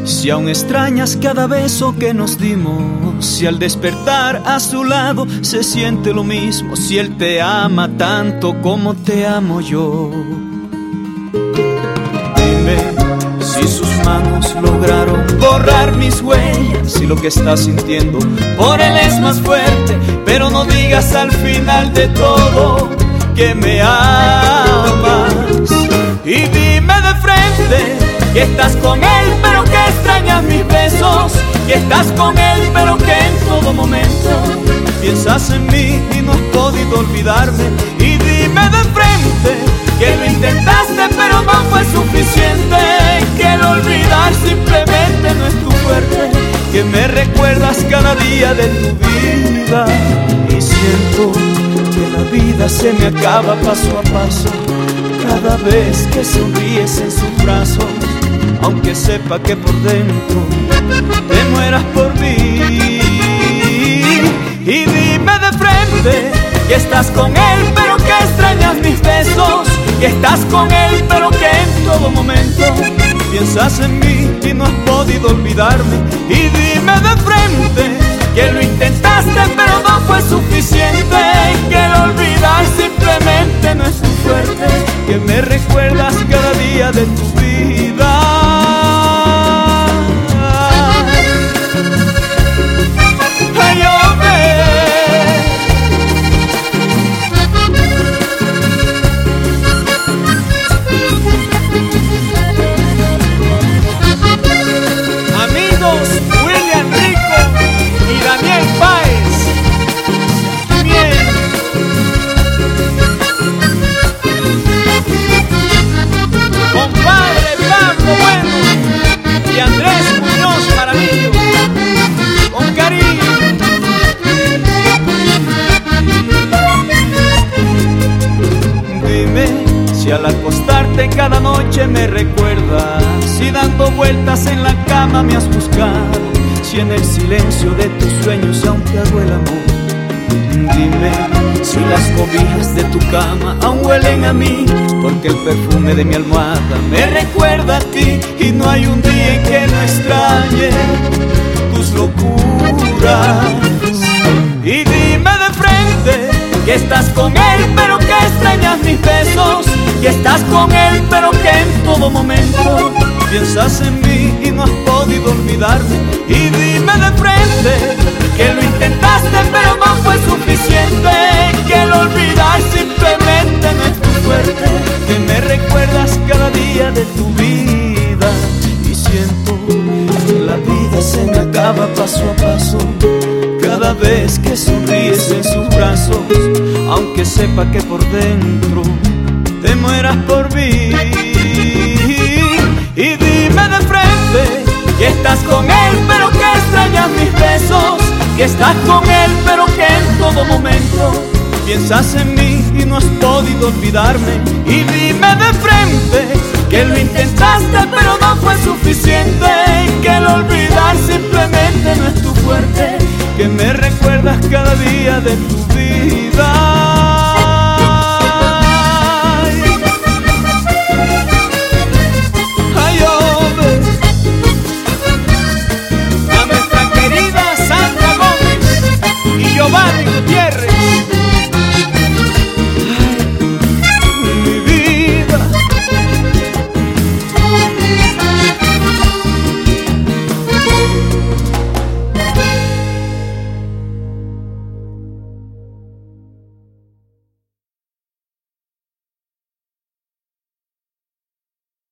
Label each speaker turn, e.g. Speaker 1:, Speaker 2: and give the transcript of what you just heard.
Speaker 1: Si aún extrañas cada beso que nos dimos, si al despertar a su lado se siente lo mismo, si él te ama tanto como te amo yo. Dime si sus manos lograron borrar mis huellas, si lo que estás sintiendo por él es más fuerte, pero no digas al final de todo que me amas. Y dime de frente que estás con él pero que extrañas mis besos, que estás con él pero que en todo momento piensas en mí y no has podido olvidarme. Y dime de frente que lo intentaste pero no fue suficiente, que el olvidar simplemente no es tu fuerte, que me recuerdas cada día de tu vida y siento que la vida se me acaba paso a paso cada vez que sonríes en sus brazos, aunque sepa que por dentro te mueras por mí. Y dime de frente que estás con él pero que extrañas mis besos, que estás con él pero que en todo momento piensas en mí y no has podido olvidarme. Y dime de frente que lo intentaste pero no fue suficiente, que el olvidar simplemente no es tu fuerte, que me recuerdas cada día de tu vida. Ay, hombre. Amigos, William Rico y Daniel Páez. Bien. Compadre Pablo Bueno y Andrés Muñoz Jaramillo, con cariño. Dime si al acostarte cada noche me recuerdas, si dando vueltas en la cama me has buscado, si en el silencio de tus sueños aún te hago el amor. Dime si las cobijas de tu cama aún huelen a mí, porque el perfume de mi almohada me recuerda a ti, y no hay un día en que no extrañe tus locuras. Y dime de frente que estás con él pero que extrañas mis besos, que estás con él pero que en todo momento piensas en mí y no has podido olvidarme. Y dime de frente que lo intentaste pero no fue suficiente, que el olvidar simplemente no es tu fuerte, que me recuerdas cada día de tu vida y siento que la vida se me acaba paso a paso cada vez que sonríes en sus brazos, aunque sepa que por dentro te mueras por mí. Y dime de frente que estás con él pero que extrañas mis besos, que estás con él pero que en todo momento piensas en mí y no has podido olvidarme. Y dime de frente que lo intentaste pero no fue suficiente, que el olvidar simplemente no es tu fuerte, que me recuerdas cada día de tu vida. Giovanni Gutiérrez.